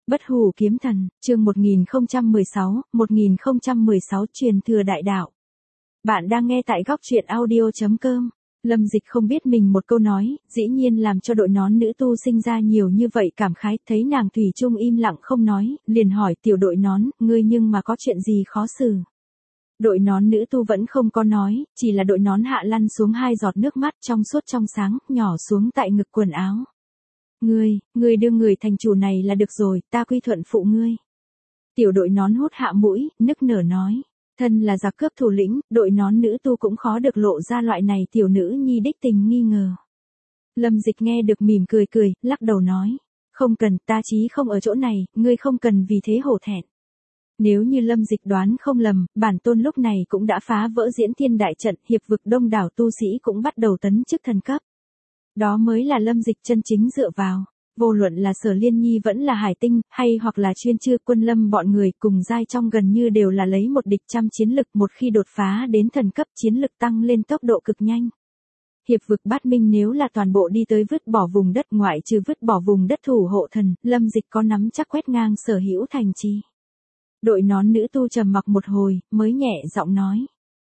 Bất hủ kiếm thần, chương 1016 truyền thừa đại đạo. Bạn đang nghe tại góc truyện audio.com. Lâm Dịch không biết mình một câu nói, dĩ nhiên làm cho đội nón nữ tu sinh ra nhiều như vậy cảm khái, thấy nàng thủy chung im lặng không nói, liền hỏi tiểu đội nón, ngươi nhưng mà có chuyện gì khó xử. Đội nón nữ tu vẫn không có nói, chỉ là đội nón hạ lăn xuống hai giọt nước mắt trong suốt trong sáng, nhỏ xuống tại ngực quần áo. Ngươi đưa người thành chủ này là được rồi, ta quy thuận phụ ngươi. Tiểu đội nón hút hạ mũi, nức nở nói. Thân là giặc cướp thủ lĩnh, đội nón nữ tu cũng khó được lộ ra loại này tiểu nữ nhi đích tình nghi ngờ. Lâm Dịch nghe được mỉm cười, lắc đầu nói. Không cần, ta chí không ở chỗ này, ngươi không cần vì thế hổ thẹn. Nếu như Lâm Dịch đoán không lầm, bản tôn lúc này cũng đã phá vỡ diễn thiên đại trận, hiệp vực đông đảo tu sĩ cũng bắt đầu tấn chức thần cấp. Đó mới là Lâm Dịch chân chính dựa vào. Vô luận là Sở Liên Nhi vẫn là Hải Tinh, hay hoặc là Chuyên Chư Quân Lâm bọn người cùng giai trong gần như đều là lấy một địch trăm chiến lực, một khi đột phá đến thần cấp chiến lực tăng lên tốc độ cực nhanh. Hiệp vực Bát Minh nếu là toàn bộ đi tới vứt bỏ vùng đất ngoại trừ vứt bỏ vùng đất thủ hộ thần, Lâm Dịch có nắm chắc quét ngang sở hữu thành trì. Đội nón nữ tu trầm mặc một hồi, mới nhẹ giọng nói.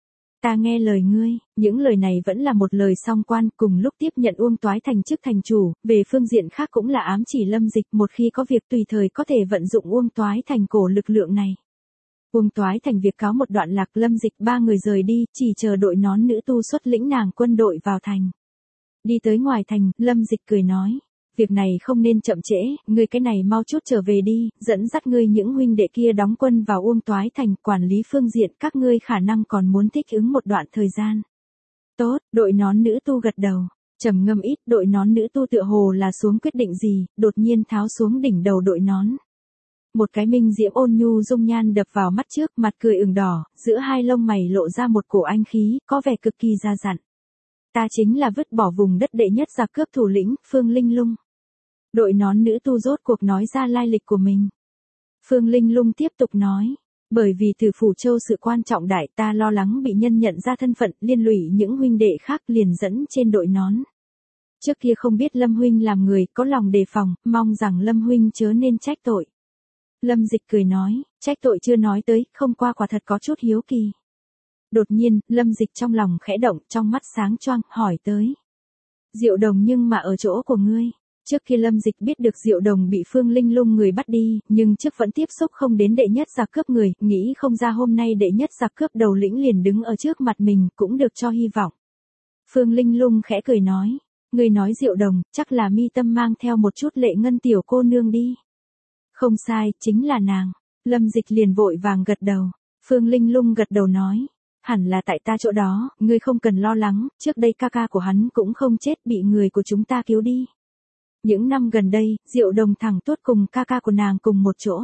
Ta nghe lời ngươi, những lời này vẫn là một lời song quan, cùng lúc tiếp nhận Uông Toái Thành chức thành chủ, về phương diện khác cũng là ám chỉ Lâm Dịch một khi có việc tùy thời có thể vận dụng Uông Toái Thành cổ lực lượng này. Uông Toái Thành việc cáo một đoạn lạc, Lâm Dịch ba người rời đi, chỉ chờ đội nón nữ tu xuất lĩnh nàng quân đội vào thành. Đi tới ngoài thành, Lâm Dịch cười nói. Việc này không nên chậm trễ, ngươi cái này mau chút trở về đi, dẫn dắt ngươi những huynh đệ kia đóng quân vào Uông Toái Thành, quản lý phương diện các ngươi khả năng còn muốn thích ứng một đoạn thời gian. Tốt, đội nón nữ tu gật đầu, trầm ngâm ít, đội nón nữ tu tựa hồ là xuống quyết định gì, đột nhiên tháo xuống đỉnh đầu đội nón. Một cái minh diễm ôn nhu dung nhan đập vào mắt trước, mặt cười ửng đỏ, giữa hai lông mày lộ ra một cổ anh khí, có vẻ cực kỳ ra dặn. Ta chính là vứt bỏ vùng đất đệ nhất giặc cướp thủ lĩnh, Phương Linh Lung. Đội nón nữ tu rốt cuộc nói ra lai lịch của mình. Phương Linh Lung tiếp tục nói. Bởi vì từ Phủ Châu sự quan trọng đại, ta lo lắng bị nhân nhận ra thân phận, liên lụy những huynh đệ khác liền dẫn trên đội nón. Trước kia không biết Lâm huynh làm người, có lòng đề phòng, mong rằng Lâm huynh chớ nên trách tội. Lâm Dịch cười nói, trách tội chưa nói tới, không qua quả thật có chút hiếu kỳ. Đột nhiên, Lâm Dịch trong lòng khẽ động, trong mắt sáng choang, hỏi tới. Diệu Đồng nhưng mà ở chỗ của ngươi. Trước khi Lâm Dịch biết được Diệu Đồng bị Phương Linh Lung người bắt đi, nhưng trước vẫn tiếp xúc không đến đệ nhất giặc cướp người, nghĩ không ra hôm nay đệ nhất giặc cướp đầu lĩnh liền đứng ở trước mặt mình, cũng được cho hy vọng. Phương Linh Lung khẽ cười nói, người nói Diệu Đồng, chắc là mi tâm mang theo một chút lệ ngân tiểu cô nương đi. Không sai, chính là nàng. Lâm Dịch liền vội vàng gật đầu. Phương Linh Lung gật đầu nói, hẳn là tại ta chỗ đó, ngươi không cần lo lắng, trước đây ca ca của hắn cũng không chết, bị người của chúng ta cứu đi. Những năm gần đây, Diệu Đồng thẳng tuốt cùng ca ca của nàng cùng một chỗ.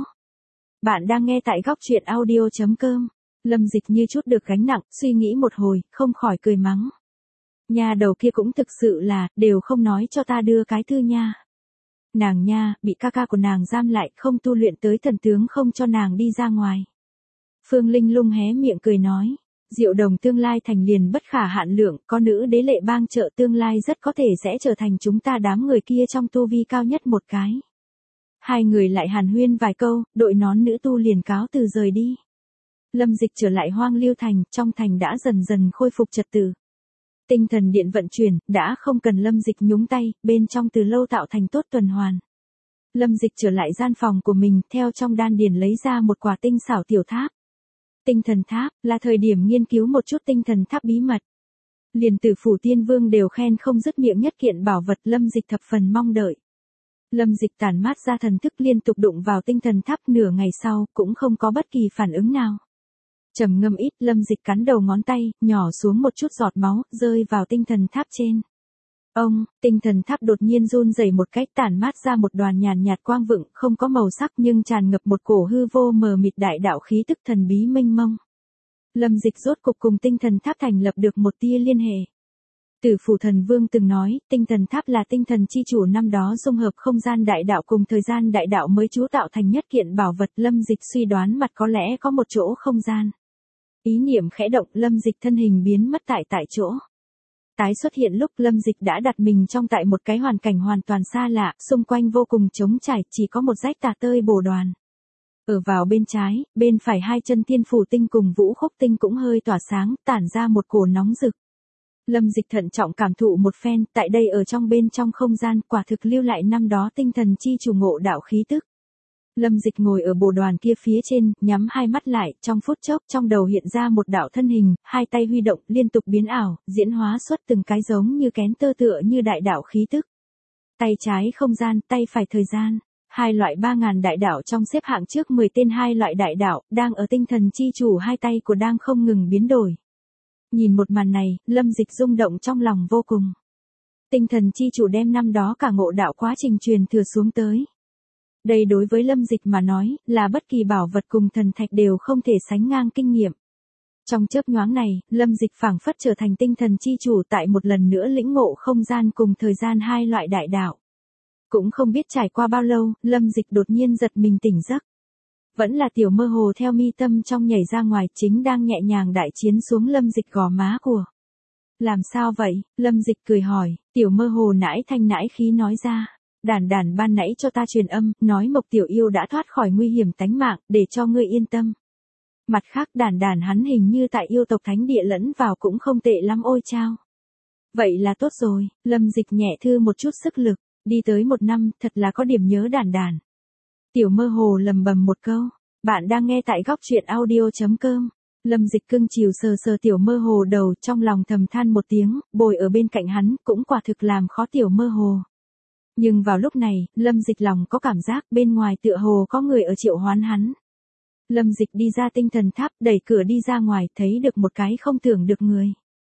Bạn đang nghe tại góc truyện audio.com. Lâm Dịch như chút được gánh nặng, suy nghĩ một hồi, không khỏi cười mắng. Nhà đầu kia cũng thực sự là, đều không nói cho ta đưa cái thư nha. Nàng nha, bị ca ca của nàng giam lại, không tu luyện tới thần tướng không cho nàng đi ra ngoài. Phương Linh Lung hé miệng cười nói. Diệu Đồng tương lai thành liền bất khả hạn lượng, có nữ đế lệ bang trợ tương lai rất có thể sẽ trở thành chúng ta đám người kia trong tu vi cao nhất một cái. Hai người lại hàn huyên vài câu, đội nón nữ tu liền cáo từ rời đi. Lâm Dịch trở lại Hoang Lưu Thành, trong thành đã dần dần khôi phục trật tự. Tinh thần điện vận chuyển, đã không cần Lâm Dịch nhúng tay, bên trong từ lâu tạo thành tốt tuần hoàn. Lâm Dịch trở lại gian phòng của mình, theo trong đan điền lấy ra một quả tinh xảo tiểu tháp. Tinh thần tháp, là thời điểm nghiên cứu một chút tinh thần tháp bí mật. Liền Tử Phủ Tiên Vương đều khen không dứt miệng nhất kiện bảo vật, Lâm Dịch thập phần mong đợi. Lâm Dịch tản mát ra thần thức liên tục đụng vào tinh thần tháp, nửa ngày sau, cũng không có bất kỳ phản ứng nào. Trầm ngâm ít, Lâm Dịch cắn đầu ngón tay, nhỏ xuống một chút giọt máu, rơi vào tinh thần tháp trên. Tinh thần tháp đột nhiên run rẩy một cách, tản mát ra một đoàn nhàn nhạt quang vựng, không có màu sắc nhưng tràn ngập một cổ hư vô mờ mịt đại đạo khí tức thần bí mênh mông. Lâm Dịch rốt cục cùng tinh thần tháp thành lập được một tia liên hệ. Tử Phủ Thần Vương từng nói, tinh thần tháp là tinh thần chi chủ năm đó dung hợp không gian đại đạo cùng thời gian đại đạo mới chú tạo thành nhất kiện bảo vật. Lâm Dịch suy đoán mặt có lẽ có một chỗ không gian. Ý niệm khẽ động, Lâm Dịch thân hình biến mất tại chỗ. Tái xuất hiện lúc Lâm Dịch đã đặt mình trong tại một cái hoàn cảnh hoàn toàn xa lạ, xung quanh vô cùng trống trải, chỉ có một rách tà tơi bồ đoàn. Ở vào bên trái, bên phải hai chân thiên phủ tinh cùng vũ khúc tinh cũng hơi tỏa sáng, tản ra một cổ nóng rực. Lâm Dịch thận trọng cảm thụ một phen, tại đây ở trong bên trong không gian, quả thực lưu lại năm đó tinh thần chi chủ ngộ đạo khí tức. Lâm Dịch ngồi ở bồ đoàn kia phía trên, nhắm hai mắt lại, trong phút chốc trong đầu hiện ra một đạo thân hình, hai tay huy động, liên tục biến ảo, diễn hóa xuất từng cái giống như kén tơ tựa như đại đạo khí tức. Tay trái không gian, tay phải thời gian. Hai loại 3.000 đại đạo trong xếp hạng trước 10 tên hai loại đại đạo, đang ở tinh thần chi chủ hai tay của đang không ngừng biến đổi. Nhìn một màn này, Lâm Dịch rung động trong lòng vô cùng. Tinh thần chi chủ đem năm đó cả ngộ đạo quá trình truyền thừa xuống tới. Đây đối với Lâm Dịch mà nói, là bất kỳ bảo vật cùng thần thạch đều không thể sánh ngang kinh nghiệm. Trong chớp nhoáng này, Lâm Dịch phảng phất trở thành tinh thần chi chủ tại một lần nữa lĩnh ngộ không gian cùng thời gian hai loại đại đạo. Cũng không biết trải qua bao lâu, Lâm Dịch đột nhiên giật mình tỉnh giấc. Vẫn là tiểu mơ hồ theo mi tâm trong nhảy ra ngoài, chính đang nhẹ nhàng đại chiến xuống Lâm Dịch gò má của. Làm sao vậy? Lâm Dịch cười hỏi, tiểu mơ hồ nãi thanh nãi khí nói ra. Đản đản ban nãy cho ta truyền âm, nói Mộc tiểu yêu đã thoát khỏi nguy hiểm tánh mạng, để cho ngươi yên tâm. Mặt khác đản đản hắn hình như tại yêu tộc thánh địa lẫn vào cũng không tệ lắm ôi chao. Vậy là tốt rồi, Lâm Dịch nhẹ thư một chút sức lực, đi tới 1 năm, thật là có điểm nhớ đản đản. Tiểu mơ hồ lầm bầm một câu, bạn đang nghe tại góc truyện audio.com. Lâm Dịch cưng chiều sờ sờ tiểu mơ hồ đầu, trong lòng thầm than một tiếng, bồi ở bên cạnh hắn, cũng quả thực làm khó tiểu mơ hồ. Nhưng vào lúc này, Lâm Dịch lòng có cảm giác bên ngoài tựa hồ có người ở triệu hoán hắn. Lâm Dịch đi ra tinh thần tháp, đẩy cửa đi ra ngoài, thấy được một cái không tưởng được người.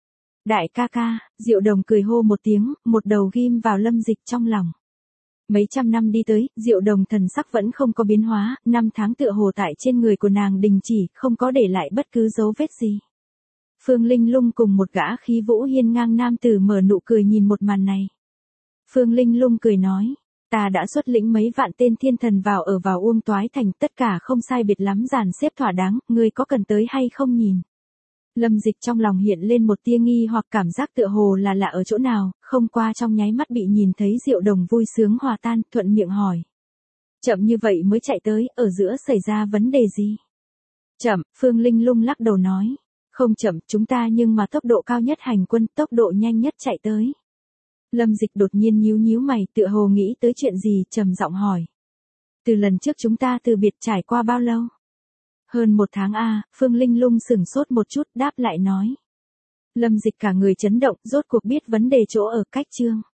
Đại ca ca, Diệu Đồng cười hô một tiếng, một đầu ghim vào Lâm Dịch trong lòng. Mấy trăm năm đi tới, Diệu Đồng thần sắc vẫn không có biến hóa, 5 tháng tựa hồ tại trên người của nàng đình chỉ, không có để lại bất cứ dấu vết gì. Phương Linh Lung cùng một gã khí vũ hiên ngang nam tử mở nụ cười nhìn một màn này. Phương Linh Lung cười nói, ta đã xuất lĩnh mấy vạn tên thiên thần vào Uông Toái Thành, tất cả không sai biệt lắm dàn xếp thỏa đáng, ngươi có cần tới hay không nhìn. Lâm Dịch trong lòng hiện lên một tia nghi hoặc cảm giác tựa hồ là lạ ở chỗ nào, không qua trong nháy mắt bị nhìn thấy Diệu Đồng vui sướng hòa tan, thuận miệng hỏi. Chậm như vậy mới chạy tới, ở giữa xảy ra vấn đề gì? Chậm, Phương Linh Lung lắc đầu nói. Không chậm, chúng ta nhưng mà tốc độ cao nhất hành quân, tốc độ nhanh nhất chạy tới. Lâm Dịch đột nhiên nhíu nhíu mày, tựa hồ nghĩ tới chuyện gì, trầm giọng hỏi. Từ lần trước chúng ta từ biệt trải qua bao lâu? Hơn 1 tháng a. Phương Linh Lung sửng sốt một chút, đáp lại nói. Lâm Dịch cả người chấn động, rốt cuộc biết vấn đề chỗ ở cách chương.